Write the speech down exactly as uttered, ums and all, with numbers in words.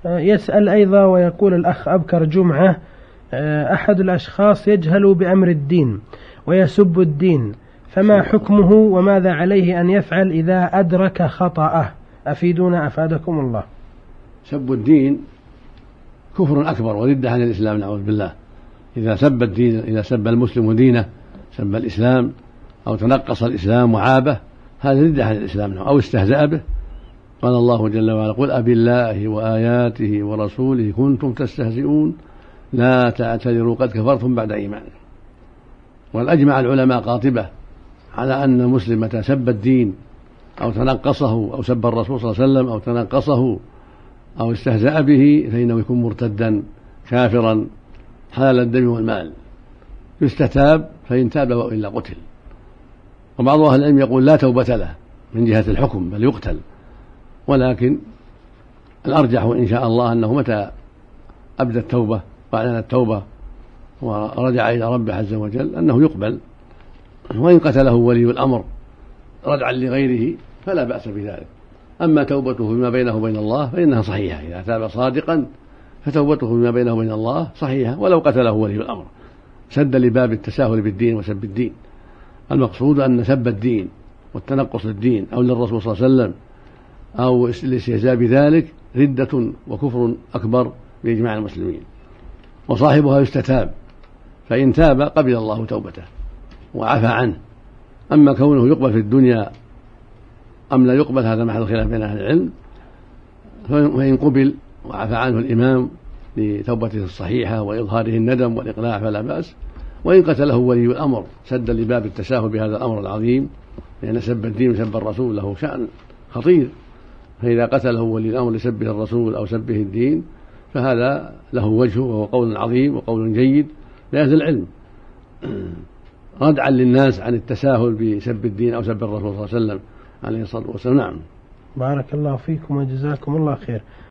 يسأل أيضا ويقول الأخ أبكر جمعة: أحد الأشخاص يجهل بأمر الدين ويسب الدين، فما حكمه وماذا عليه أن يفعل إذا أدرك خطأه؟ أفيدونا أفادكم الله. سب الدين كفر أكبر وردة عن الإسلام، نعوذ بالله. إذا سب الدين، إذا سب المسلم دينه، سب الإسلام أو تنقص الإسلام وعابه، هذا ردة عن الإسلام أو استهزأ به. قال الله جل وعلا: قل أبي الله وآياته ورسوله كنتم تستهزئون لا تعتذروا قد كفرتم بعد إيمانكم. والأجمع العلماء قاطبة على أن المسلم متى سب الدين أو تنقصه أو سب الرسول صلى الله عليه وسلم أو تنقصه أو استهزأ به فإنه يكون مرتدا كافرا حلال الدم والمال، يستتاب، فإن تاب وإلا قتل. وبعض أهل العلم يقول لا توبة له من جهة الحكم بل يقتل، ولكن الأرجح إن شاء الله أنه متى أبدى التوبة وأعلن التوبة ورجع إلى ربه عز وجل أنه يقبل، وإن قتله ولي الأمر ردعا لغيره فلا بأس بذلك. أما توبته فيما بينه وبين الله فإنها صحيحة، إذا تاب صادقا فتوبته فيما بينه وبين الله صحيحة ولو قتله ولي الأمر، سد لباب التساهل بالدين وسب الدين. المقصود أن سب الدين والتنقص الدين أو للرسول صلى الله عليه وسلم أو الاستهزاء بذلك ردة وكفر أكبر بإجماع المسلمين، وصاحبها يستتاب، فإن تاب قبل الله توبته وعفى عنه. أما كونه يقبل في الدنيا أم لا يقبل هذا محل خلاف بين أهل العلم، فإن قبل وعفى عنه الإمام لتوبته الصحيحة وإظهاره الندم والإقلاع فلا بأس. وإن قتله ولي الأمر سدا لباب التساهل بهذا الأمر العظيم، لأن سب الدين وسب الرسول له شأن خطير، فإذا قتله ولي الأمر لسبه الرسول أو سبه الدين فهذا له وجهه وهو قول عظيم وقول جيد لأهل العلم ردعا للناس عن التساهل بسب الدين أو سب الرسول صلى الله عليه وسلم عليه الصلاة والسلام. نعم. بارك الله فيكم وجزاكم الله خير.